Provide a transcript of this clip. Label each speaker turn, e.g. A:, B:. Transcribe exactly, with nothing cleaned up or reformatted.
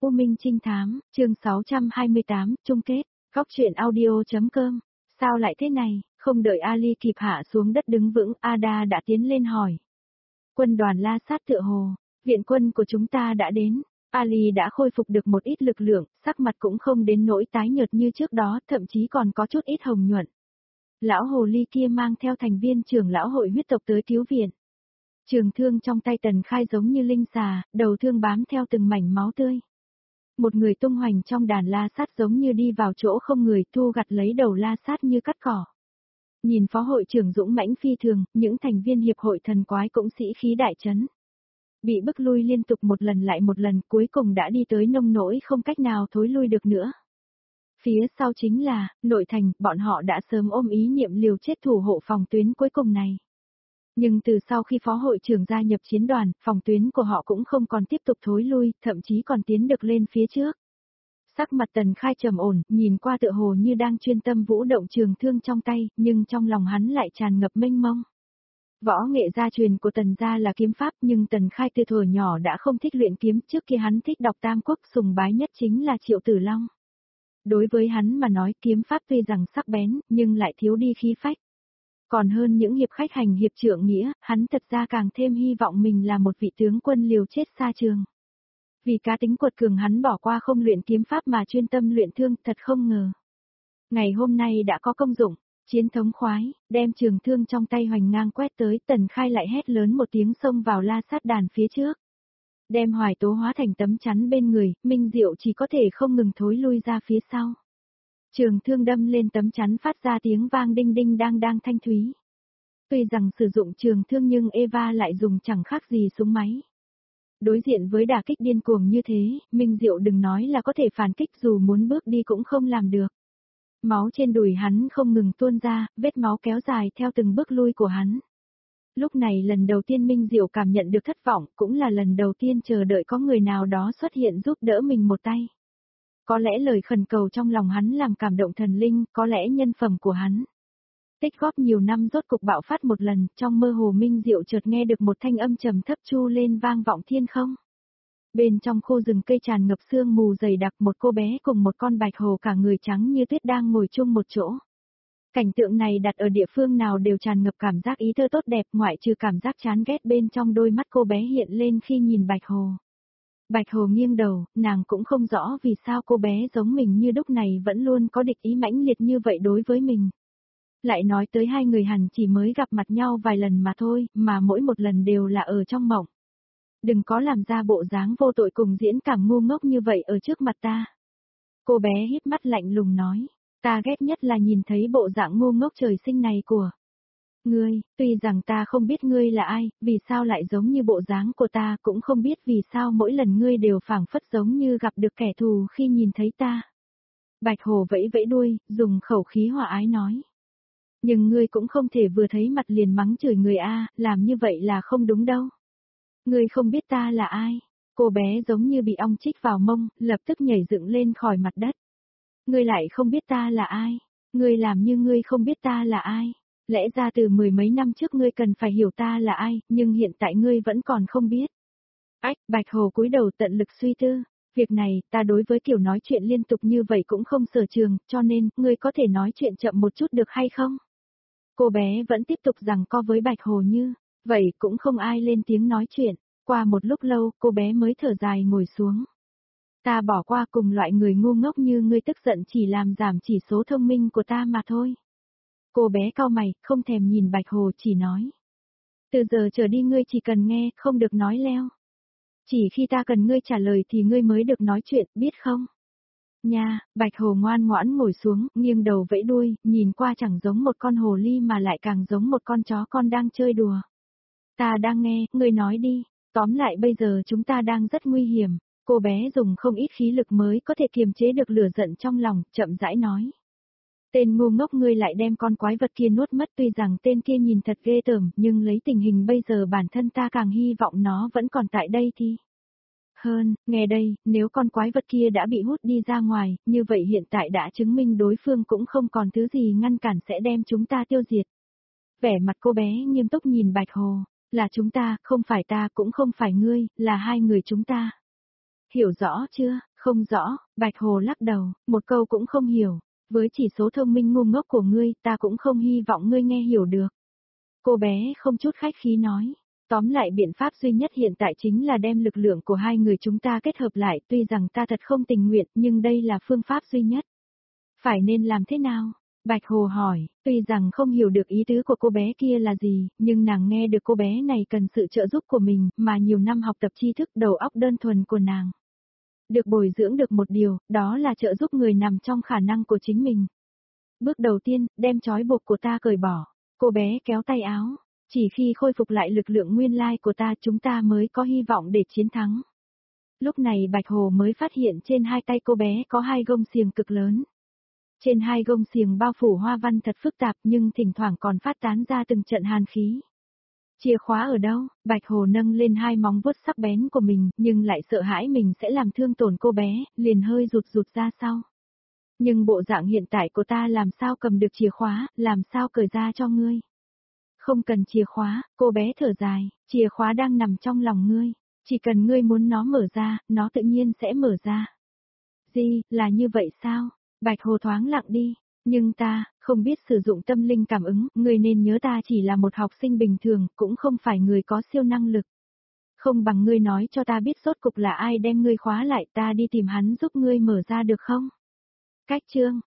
A: U Minh Trinh Thám, chương sáu trăm hai mươi tám, chung kết, góc truyện audio.com. Sao lại thế này, không đợi Ali kịp hạ xuống đất đứng vững, Ada đã tiến lên hỏi. Quân đoàn La Sát tựa hồ, viện quân của chúng ta đã đến. Ali đã khôi phục được một ít lực lượng, sắc mặt cũng không đến nỗi tái nhợt như trước đó, thậm chí còn có chút ít hồng nhuận. Lão hồ ly kia mang theo thành viên trưởng lão hội huyết tộc tới cứu viện. Trường thương trong tay Tần Khai giống như linh xà, đầu thương bám theo từng mảnh máu tươi. Một người tung hoành trong đàn La Sát giống như đi vào chỗ không người, thu gặt lấy đầu La Sát như cắt cỏ. Nhìn phó hội trưởng dũng mãnh phi thường, những thành viên hiệp hội thần quái cũng sĩ khí đại chấn. Bị bức lui liên tục một lần lại một lần, cuối cùng đã đi tới nông nỗi không cách nào thối lui được nữa. Phía sau chính là, nội thành, bọn họ đã sớm ôm ý niệm liều chết thủ hộ phòng tuyến cuối cùng này. Nhưng từ sau khi phó hội trưởng gia nhập chiến đoàn, phòng tuyến của họ cũng không còn tiếp tục thối lui, thậm chí còn tiến được lên phía trước. Sắc mặt Tần Khai trầm ổn, nhìn qua tựa hồ như đang chuyên tâm vũ động trường thương trong tay, nhưng trong lòng hắn lại tràn ngập mênh mông. Võ nghệ gia truyền của Tần gia là kiếm pháp, nhưng Tần Khai từ thuở nhỏ đã không thích luyện kiếm, trước kia hắn thích đọc Tam Quốc, sùng bái nhất chính là Triệu Tử Long. Đối với hắn mà nói, kiếm pháp tuy rằng sắc bén, nhưng lại thiếu đi khí phách. Còn hơn những hiệp khách hành hiệp trượng nghĩa, hắn thật ra càng thêm hy vọng mình là một vị tướng quân liều chết xa trường. Vì cá tính quật cường hắn bỏ qua không luyện kiếm pháp mà chuyên tâm luyện thương, thật không ngờ. Ngày hôm nay đã có công dụng, chiến thống khoái, đem trường thương trong tay hoành ngang quét tới, Tần Khai lại hét lớn một tiếng xông vào La Sát đàn phía trước. Đem Hoài Tố hóa thành tấm chắn bên người, Minh Diệu chỉ có thể không ngừng thối lui ra phía sau. Trường thương đâm lên tấm chắn phát ra tiếng vang đinh đinh đang đang thanh thúy. Tuy rằng sử dụng trường thương nhưng Eva lại dùng chẳng khác gì súng máy. Đối diện với đả kích điên cuồng như thế, Minh Diệu đừng nói là có thể phản kích, dù muốn bước đi cũng không làm được. Máu trên đùi hắn không ngừng tuôn ra, vết máu kéo dài theo từng bước lui của hắn. Lúc này lần đầu tiên Minh Diệu cảm nhận được thất vọng, cũng là lần đầu tiên chờ đợi có người nào đó xuất hiện giúp đỡ mình một tay. Có lẽ lời khẩn cầu trong lòng hắn làm cảm động thần linh, có lẽ nhân phẩm của hắn. Tích góp nhiều năm rốt cục bạo phát một lần, trong mơ hồ Minh Diệu chợt nghe được một thanh âm trầm thấp chu lên vang vọng thiên không. Bên trong khu rừng cây tràn ngập sương mù dày đặc, một cô bé cùng một con bạch hồ cả người trắng như tuyết đang ngồi chung một chỗ. Cảnh tượng này đặt ở địa phương nào đều tràn ngập cảm giác ý thơ tốt đẹp, ngoại trừ cảm giác chán ghét bên trong đôi mắt cô bé hiện lên khi nhìn bạch hồ. Bạch hồ nghiêng đầu, nàng cũng không rõ vì sao cô bé giống mình như đúc này vẫn luôn có địch ý mãnh liệt như vậy đối với mình. Lại nói tới hai người hẳn chỉ mới gặp mặt nhau vài lần mà thôi, mà mỗi một lần đều là ở trong mộng. Đừng có làm ra bộ dáng vô tội cùng diễn cảm ngu ngốc như vậy ở trước mặt ta. Cô bé híp mắt lạnh lùng nói, ta ghét nhất là nhìn thấy bộ dạng ngu ngốc trời sinh này của ngươi, tuy rằng ta không biết ngươi là ai, vì sao lại giống như bộ dáng của ta, cũng không biết vì sao mỗi lần ngươi đều phảng phất giống như gặp được kẻ thù khi nhìn thấy ta. Bạch hồ vẫy vẫy đuôi, dùng khẩu khí hòa ái nói. Nhưng ngươi cũng không thể vừa thấy mặt liền mắng chửi người a, làm như vậy là không đúng đâu. Ngươi không biết ta là ai. Cô bé giống như bị ong chích vào mông, lập tức nhảy dựng lên khỏi mặt đất. Ngươi lại không biết ta là ai. Ngươi làm như ngươi không biết ta là ai. Lẽ ra từ mười mấy năm trước ngươi cần phải hiểu ta là ai, nhưng hiện tại ngươi vẫn còn không biết. Ách, Bạch Hồ cúi đầu tận lực suy tư. Việc này, ta đối với kiểu nói chuyện liên tục như vậy cũng không sở trường, cho nên, ngươi có thể nói chuyện chậm một chút được hay không? Cô bé vẫn tiếp tục giằng co với Bạch Hồ như, vậy cũng không ai lên tiếng nói chuyện. Qua một lúc lâu, cô bé mới thở dài ngồi xuống. Ta bỏ qua cùng loại người ngu ngốc như ngươi tức giận chỉ làm giảm chỉ số thông minh của ta mà thôi. Cô bé cau mày, không thèm nhìn Bạch Hồ chỉ nói. Từ giờ trở đi ngươi chỉ cần nghe, không được nói leo. Chỉ khi ta cần ngươi trả lời thì ngươi mới được nói chuyện, biết không? Nha, Bạch Hồ ngoan ngoãn ngồi xuống, nghiêng đầu vẫy đuôi, nhìn qua chẳng giống một con hồ ly mà lại càng giống một con chó con đang chơi đùa. Ta đang nghe, ngươi nói đi, tóm lại bây giờ chúng ta đang rất nguy hiểm. Cô bé dùng không ít khí lực mới có thể kiềm chế được lửa giận trong lòng, chậm rãi nói. Tên ngu ngốc ngươi lại đem con quái vật kia nuốt mất, tuy rằng tên kia nhìn thật ghê tởm, nhưng lấy tình hình bây giờ bản thân ta càng hy vọng nó vẫn còn tại đây thì. Hơn, nghe đây, nếu con quái vật kia đã bị hút đi ra ngoài, như vậy hiện tại đã chứng minh đối phương cũng không còn thứ gì ngăn cản sẽ đem chúng ta tiêu diệt. Vẻ mặt cô bé nghiêm túc nhìn Bạch Hồ, là chúng ta, không phải ta cũng không phải ngươi, là hai người chúng ta. Hiểu rõ chưa, Không rõ, Bạch Hồ lắc đầu, một câu cũng không hiểu. Với chỉ số thông minh ngu ngốc của ngươi, ta cũng không hy vọng ngươi nghe hiểu được. Cô bé không chút khách khí nói. Tóm lại biện pháp duy nhất hiện tại chính là đem lực lượng của hai người chúng ta kết hợp lại, tuy rằng ta thật không tình nguyện, nhưng đây là phương pháp duy nhất. Phải nên làm thế nào? Bạch Hồ hỏi, tuy rằng không hiểu được ý tứ của cô bé kia là gì, nhưng nàng nghe được cô bé này cần sự trợ giúp của mình, mà nhiều năm học tập tri thức đầu óc đơn thuần của nàng. Được bồi dưỡng được một điều, đó là trợ giúp người nằm trong khả năng của chính mình. Bước đầu tiên, đem trói buộc của ta cởi bỏ. Cô bé kéo tay áo. Chỉ khi khôi phục lại lực lượng nguyên lai của ta chúng ta mới có hy vọng để chiến thắng. Lúc này Bạch Hồ mới phát hiện trên hai tay cô bé có hai gông xiềng cực lớn. Trên hai gông xiềng bao phủ hoa văn thật phức tạp nhưng thỉnh thoảng còn phát tán ra từng trận hàn khí. Chìa khóa ở đâu? Bạch Hồ nâng lên hai móng vuốt sắc bén của mình, nhưng lại sợ hãi mình sẽ làm thương tổn cô bé, liền hơi rụt rụt ra sau. Nhưng bộ dạng hiện tại của ta làm sao cầm được chìa khóa, làm sao cởi ra cho ngươi? Không cần chìa khóa, cô bé thở dài, chìa khóa đang nằm trong lòng ngươi. Chỉ cần ngươi muốn nó mở ra, nó tự nhiên sẽ mở ra. Gì, là như vậy sao? Bạch Hồ thoáng lặng đi. Nhưng ta, không biết sử dụng tâm linh cảm ứng, ngươi nên nhớ ta chỉ là một học sinh bình thường, cũng không phải người có siêu năng lực. Không bằng ngươi nói cho ta biết rốt cục là ai đem ngươi khóa lại, ta đi tìm hắn giúp ngươi mở ra được không? Cách chương